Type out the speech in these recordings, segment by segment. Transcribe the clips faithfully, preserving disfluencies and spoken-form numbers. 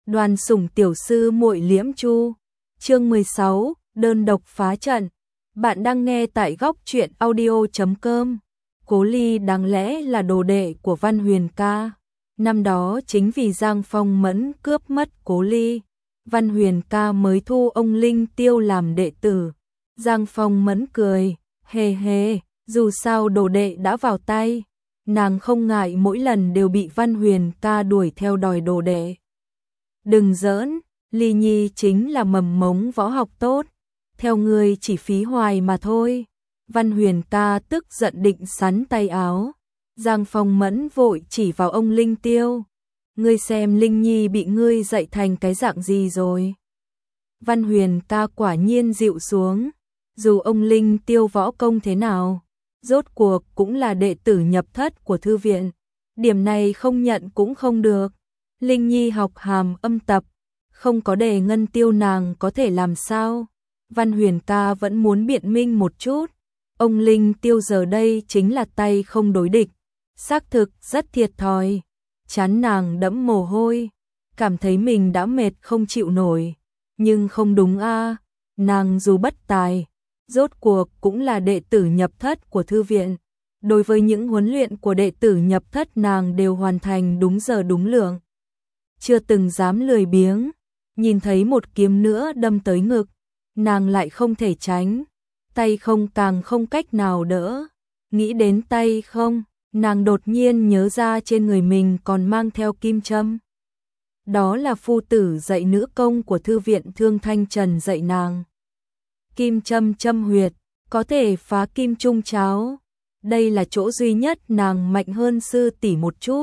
Đoàn Sủng tiểu sư muội Liễm Chu. Chương mười sáu, đơn độc phá trận. Bạn đang nghe tại góc truyện audio chấm com. Cố Ly đáng lẽ là đồ đệ của Văn Huyền ca. Năm đó chính vì Giang Phong Mẫn cướp mất Cố Ly, Văn Huyền ca mới thu ông Linh Tiêu làm đệ tử. Giang Phong Mẫn cười, hề hề, dù sao đồ đệ đã vào tay, nàng không ngại mỗi lần đều bị Văn Huyền ca đuổi theo đòi đồ đệ. Đừng giỡn, Ly Nhi chính là mầm mống võ học tốt, theo ngươi chỉ phí hoài mà thôi. Văn Huyền ca tức giận định sắn tay áo. Giang Phong Mẫn vội chỉ vào ông Linh Tiêu. Ngươi xem Linh Nhi bị ngươi dạy thành cái dạng gì rồi. Văn Huyền ca quả nhiên dịu xuống. Dù ông Linh Tiêu võ công thế nào, rốt cuộc cũng là đệ tử nhập thất của thư viện. Điểm này không nhận cũng không được. Linh Nhi học hàm âm tập, không có đề ngân tiêu nàng có thể làm sao. Văn Huyền ca vẫn muốn biện minh một chút. Ông Linh Tiêu giờ đây chính là tay không đối địch, xác thực rất thiệt thòi. Chán nàng đẫm mồ hôi, cảm thấy mình đã mệt không chịu nổi. Nhưng không đúng a, nàng dù bất tài, rốt cuộc cũng là đệ tử nhập thất của thư viện. Đối với những huấn luyện của đệ tử nhập thất nàng đều hoàn thành đúng giờ đúng lượng. Chưa từng dám lười biếng, nhìn thấy một kiếm nữa đâm tới ngực, nàng lại không thể tránh, tay không càng không cách nào đỡ. Nghĩ đến tay không, nàng đột nhiên nhớ ra trên người mình còn mang theo kim châm. Đó là phu tử dạy nữ công của thư viện Thương Thanh Trần dạy nàng. Kim châm châm huyệt, có thể phá kim trung cháo. Đây là chỗ duy nhất nàng mạnh hơn sư tỷ một chút.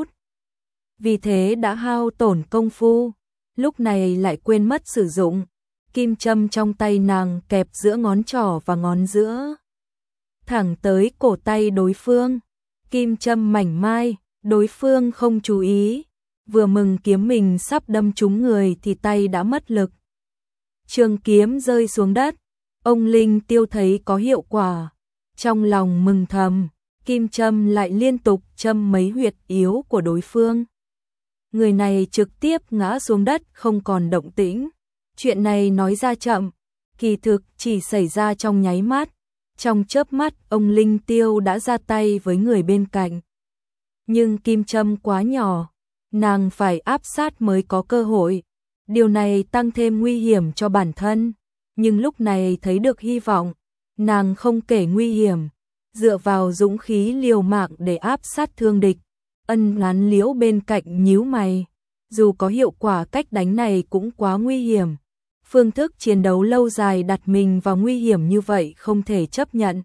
Vì thế đã hao tổn công phu, lúc này lại quên mất sử dụng. Kim châm trong tay nàng kẹp giữa ngón trỏ và ngón giữa, thẳng tới cổ tay đối phương. Kim châm mảnh mai, đối phương không chú ý, vừa mừng kiếm mình sắp đâm trúng người thì tay đã mất lực. Trường kiếm rơi xuống đất, ông Linh Tiêu thấy có hiệu quả, trong lòng mừng thầm, kim châm lại liên tục châm mấy huyệt yếu của đối phương. Người này trực tiếp ngã xuống đất không còn động tĩnh. Chuyện này nói ra chậm, kỳ thực chỉ xảy ra trong nháy mắt. Trong chớp mắt ông Linh Tiêu đã ra tay với người bên cạnh. Nhưng kim châm quá nhỏ, nàng phải áp sát mới có cơ hội. Điều này tăng thêm nguy hiểm cho bản thân. Nhưng lúc này thấy được hy vọng, nàng không kể nguy hiểm, dựa vào dũng khí liều mạng để áp sát thương địch. Ân Lán Liễu bên cạnh nhíu mày, dù có hiệu quả cách đánh này cũng quá nguy hiểm. Phương thức chiến đấu lâu dài đặt mình vào nguy hiểm như vậy không thể chấp nhận.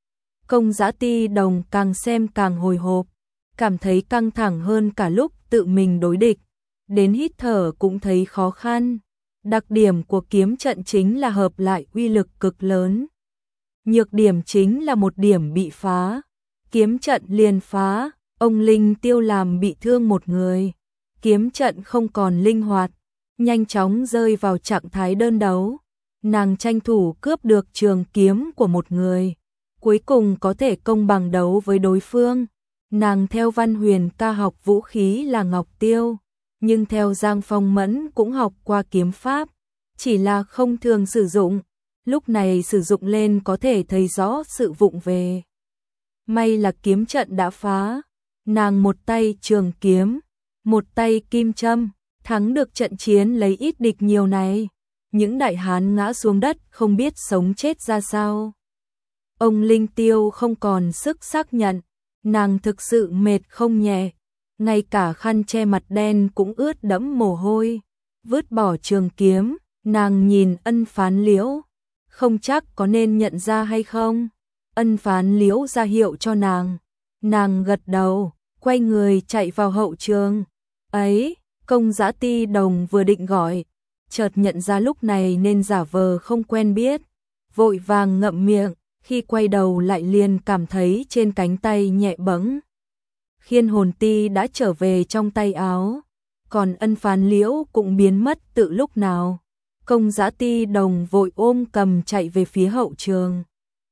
Công Dã Ti Đồng càng xem càng hồi hộp, cảm thấy căng thẳng hơn cả lúc tự mình đối địch, đến hít thở cũng thấy khó khăn. Đặc điểm của kiếm trận chính là hợp lại uy lực cực lớn. Nhược điểm chính là một điểm bị phá, kiếm trận liền phá, ông Linh Tiêu làm bị thương một người. Kiếm trận không còn linh hoạt, nhanh chóng rơi vào trạng thái đơn đấu. Nàng tranh thủ cướp được trường kiếm của một người, cuối cùng có thể công bằng đấu với đối phương. Nàng theo Văn Huyền ca học vũ khí là Ngọc Tiêu, nhưng theo Giang Phong Mẫn cũng học qua kiếm pháp, chỉ là không thường sử dụng. Lúc này sử dụng lên có thể thấy rõ sự vụng về. May là kiếm trận đã phá, nàng một tay trường kiếm, một tay kim châm, thắng được trận chiến lấy ít địch nhiều này. Những đại hán ngã xuống đất không biết sống chết ra sao. Ông Linh Tiêu không còn sức xác nhận, nàng thực sự mệt không nhẹ, ngay cả khăn che mặt đen cũng ướt đẫm mồ hôi. Vứt bỏ trường kiếm, nàng nhìn Ân Phán Liễu, không chắc có nên nhận ra hay không. Ân Phán Liễu ra hiệu cho nàng, nàng gật đầu, quay người chạy vào hậu trường. Ấy, Công Dã Ti Đồng vừa định gọi, chợt nhận ra lúc này nên giả vờ không quen biết, vội vàng ngậm miệng, khi quay đầu lại liền cảm thấy trên cánh tay nhẹ bẫng. Khiên hồn ti đã trở về trong tay áo, còn Ân Phán Liễu cũng biến mất tự lúc nào. Công Dã Ti Đồng vội ôm cầm chạy về phía hậu trường.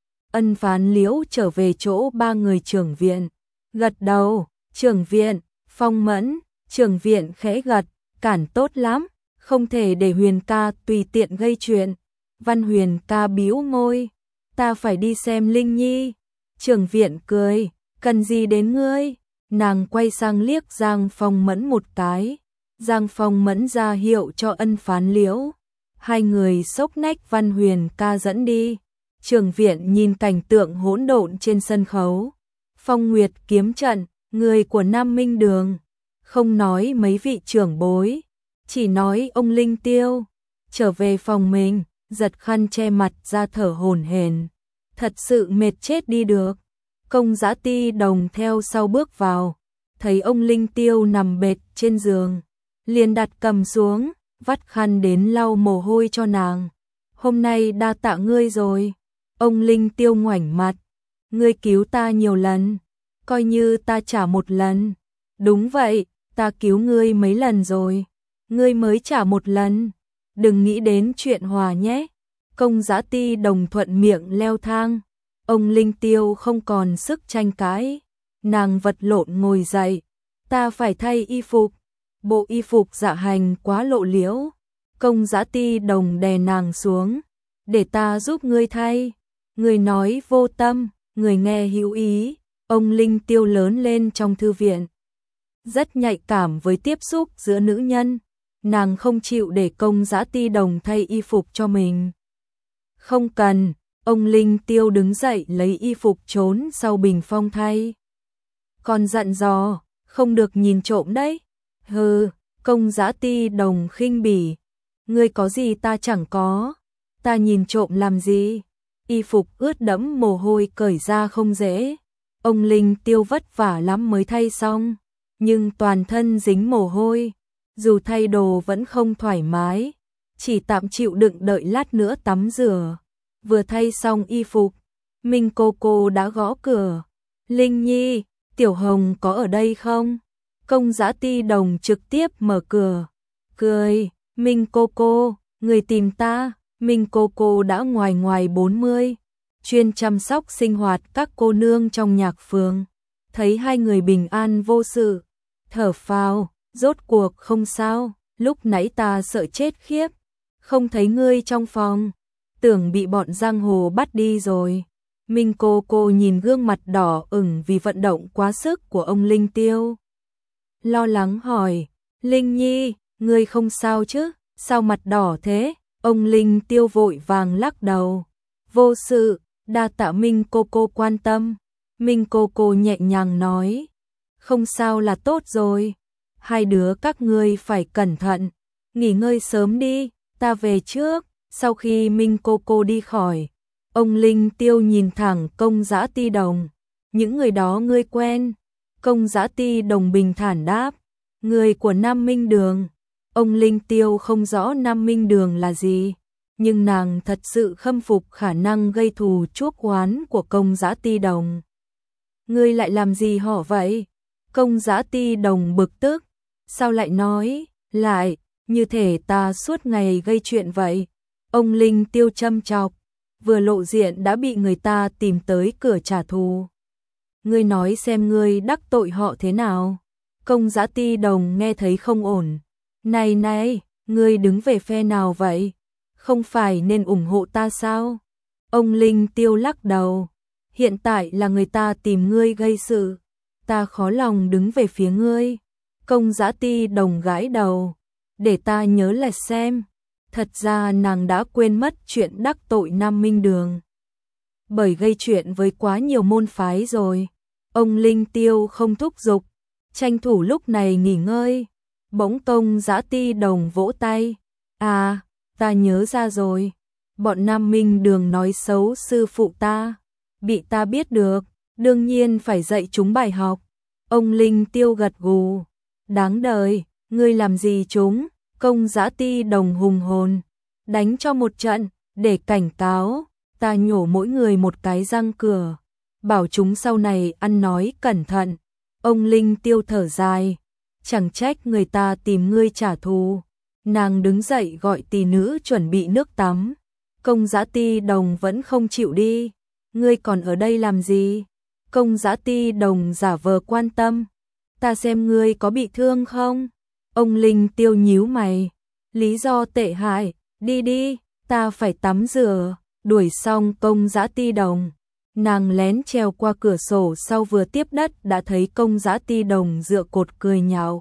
Ân Phán Liễu trở về chỗ ba người trưởng viện, gật đầu. Trưởng viện, Phong Mẫn. Trưởng viện khẽ gật, cản tốt lắm, không thể để Huyền ca tùy tiện gây chuyện. Văn Huyền ca bĩu môi, ta phải đi xem Linh Nhi. Trưởng viện cười, cần gì đến ngươi? Nàng quay sang liếc Giang Phong Mẫn một cái. Giang Phong Mẫn ra hiệu cho Ân Phán Liễu. Hai người xốc nách Văn Huyền ca dẫn đi. Trưởng viện nhìn cảnh tượng hỗn độn trên sân khấu. Phong Nguyệt kiếm trận, người của Nam Minh Đường. Không nói mấy vị trưởng bối, chỉ nói ông Linh Tiêu. Trở về phòng mình, giật khăn che mặt ra thở hổn hển. Thật sự mệt chết đi được. Công Giã Ti Đồng theo sau bước vào, thấy ông Linh Tiêu nằm bệt trên giường, liền đặt cầm xuống, vắt khăn đến lau mồ hôi cho nàng. Hôm nay đa tạ ngươi rồi. Ông Linh Tiêu ngoảnh mặt, ngươi cứu ta nhiều lần, coi như ta trả một lần. Đúng vậy, ta cứu ngươi mấy lần rồi, ngươi mới trả một lần. Đừng nghĩ đến chuyện hòa nhé. Công Giã Ti Đồng thuận miệng leo thang. Ông Linh Tiêu không còn sức tranh cãi, nàng vật lộn ngồi dậy, ta phải thay y phục, bộ y phục dạ hành quá lộ liễu. Công Giã Ti Đồng đè nàng xuống, để ta giúp ngươi thay. Người nói vô tâm, người nghe hữu ý. Ông Linh Tiêu lớn lên trong thư viện, rất nhạy cảm với tiếp xúc giữa nữ nhân, nàng không chịu để Công Giã Ti Đồng thay y phục cho mình. Không cần. Ông Linh Tiêu đứng dậy lấy y phục trốn sau bình phong thay. Còn dặn dò, không được nhìn trộm đấy. Hừ, Công Giã Ti Đồng khinh bỉ. Ngươi có gì ta chẳng có, ta nhìn trộm làm gì? Y phục ướt đẫm mồ hôi cởi ra không dễ. Ông Linh Tiêu vất vả lắm mới thay xong, nhưng toàn thân dính mồ hôi. Dù thay đồ vẫn không thoải mái, chỉ tạm chịu đựng đợi lát nữa tắm rửa. Vừa thay xong y phục, Minh cô cô đã gõ cửa. Linh Nhi, Tiểu Hồng có ở đây không? Công Giã Ti Đồng trực tiếp mở cửa. Cười, Minh cô cô, người tìm ta. Minh cô cô đã ngoài ngoài bốn mươi, chuyên chăm sóc sinh hoạt các cô nương trong nhạc phường. Thấy hai người bình an vô sự, thở phào, rốt cuộc không sao. Lúc nãy ta sợ chết khiếp, không thấy ngươi trong phòng, tưởng bị bọn giang hồ bắt đi rồi. Minh cô cô nhìn gương mặt đỏ ửng vì vận động quá sức của ông Linh Tiêu, lo lắng hỏi, Linh Nhi, ngươi không sao chứ, sao mặt đỏ thế? Ông Linh Tiêu vội vàng lắc đầu, vô sự, đa tạ Minh cô cô quan tâm. Minh cô cô nhẹ nhàng nói, không sao là tốt rồi, hai đứa các ngươi phải cẩn thận, nghỉ ngơi sớm đi, ta về trước. Sau khi Minh cô cô đi khỏi, ông Linh Tiêu nhìn thẳng Công Giã Ti Đồng, những người đó ngươi quen? Công Giã Ti Đồng bình thản đáp, người của Nam Minh Đường. Ông Linh Tiêu không rõ Nam Minh Đường là gì, nhưng nàng thật sự khâm phục khả năng gây thù chuốc oán của Công Giã Ti Đồng. Ngươi lại làm gì họ vậy? Công Giã Ti Đồng bực tức, sao lại nói, lại, như thể ta suốt ngày gây chuyện vậy. Ông Linh Tiêu châm chọc, vừa lộ diện đã bị người ta tìm tới cửa trả thù. Ngươi nói xem ngươi đắc tội họ thế nào? Công Giã Ti Đồng nghe thấy không ổn. Này này, ngươi đứng về phe nào vậy? Không phải nên ủng hộ ta sao? Ông Linh Tiêu lắc đầu. Hiện tại là người ta tìm ngươi gây sự, ta khó lòng đứng về phía ngươi. Công Giã Ti Đồng gãi đầu, để ta nhớ lại xem. Thật ra nàng đã quên mất chuyện đắc tội Nam Minh Đường, bởi gây chuyện với quá nhiều môn phái rồi. Ông Linh Tiêu không thúc giục, tranh thủ lúc này nghỉ ngơi. Bỗng Công Giã Ti Đồng vỗ tay, à, ta nhớ ra rồi, bọn Nam Minh Đường nói xấu sư phụ ta, bị ta biết được, đương nhiên phải dạy chúng bài học. Ông Linh Tiêu gật gù, đáng đời, ngươi làm gì chúng? Công Giã Ti Đồng hùng hồn, đánh cho một trận, để cảnh cáo, ta nhổ mỗi người một cái răng cửa, bảo chúng sau này ăn nói cẩn thận. Ông Linh Tiêu thở dài, chẳng trách người ta tìm ngươi trả thù. Nàng đứng dậy gọi tỳ nữ chuẩn bị nước tắm. Công Giã Ti Đồng vẫn không chịu đi, ngươi còn ở đây làm gì? Công Giã Ti Đồng giả vờ quan tâm, ta xem ngươi có bị thương không? Ông Linh Tiêu nhíu mày, lý do tệ hại, đi đi, ta phải tắm rửa. Đuổi xong Công Dã Ti Đồng, nàng lén trèo qua cửa sổ sau vừa tiếp đất đã thấy Công Dã Ti Đồng dựa cột cười nhạo.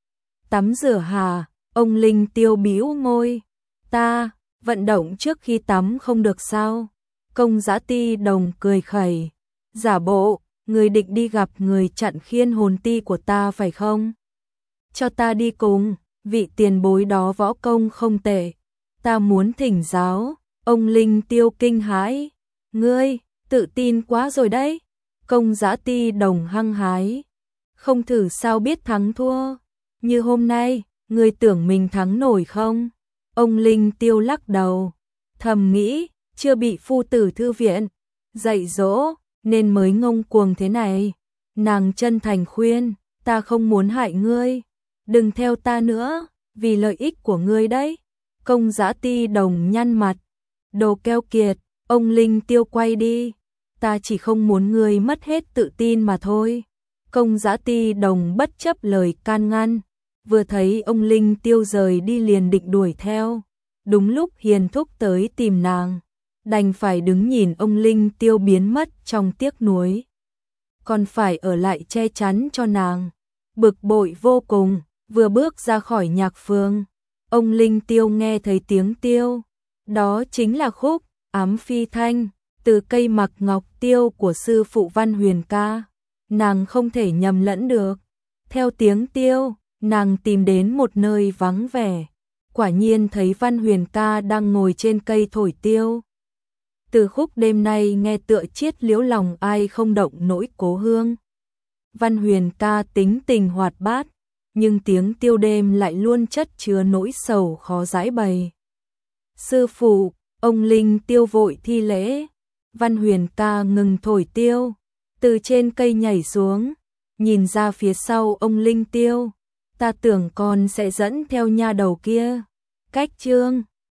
Tắm rửa hà, ông Linh Tiêu bĩu môi, ta, vận động trước khi tắm không được sao? Công Dã Ti Đồng cười khẩy, giả bộ, người định đi gặp người chặn khiên hồn ti của ta phải không? Cho ta đi cùng, vị tiền bối đó võ công không tệ, ta muốn thỉnh giáo. Ông Linh Tiêu kinh hãi, ngươi, tự tin quá rồi đấy. Công Dã Ti Đồng hăng hái, không thử sao biết thắng thua, như hôm nay, ngươi tưởng mình thắng nổi không? Ông Linh Tiêu lắc đầu, thầm nghĩ, chưa bị phu tử thư viện dạy dỗ, nên mới ngông cuồng thế này. Nàng chân thành khuyên, ta không muốn hại ngươi, đừng theo ta nữa, vì lợi ích của ngươi đấy. Công Dã Ti Đồng nhăn mặt, đồ keo kiệt, ông Linh Tiêu quay đi, ta chỉ không muốn ngươi mất hết tự tin mà thôi. Công Dã Ti Đồng bất chấp lời can ngăn, vừa thấy ông Linh Tiêu rời đi liền định đuổi theo. Đúng lúc Hiền Thúc tới tìm nàng, đành phải đứng nhìn ông Linh Tiêu biến mất trong tiếc nuối. Còn phải ở lại che chắn cho nàng, bực bội vô cùng, vừa bước ra khỏi nhạc phường. Ông Linh Tiêu nghe thấy tiếng tiêu, đó chính là khúc Ám Phi Thanh, từ cây Mặc Ngọc Tiêu của sư phụ Văn Huyền ca. Nàng không thể nhầm lẫn được. Theo tiếng tiêu, nàng tìm đến một nơi vắng vẻ, quả nhiên thấy Văn Huyền ca đang ngồi trên cây thổi tiêu. Từ khúc đêm nay nghe tựa chiết liễu lòng ai không động nỗi cố hương. Văn Huyền ca tính tình hoạt bát, nhưng tiếng tiêu đêm lại luôn chất chứa nỗi sầu khó giải bày. Sư phụ, ông Linh Tiêu vội thi lễ. Văn Huyền ca ngừng thổi tiêu, từ trên cây nhảy xuống, nhìn ra phía sau ông Linh Tiêu. Ta tưởng con sẽ dẫn theo nha đầu kia. Cách chương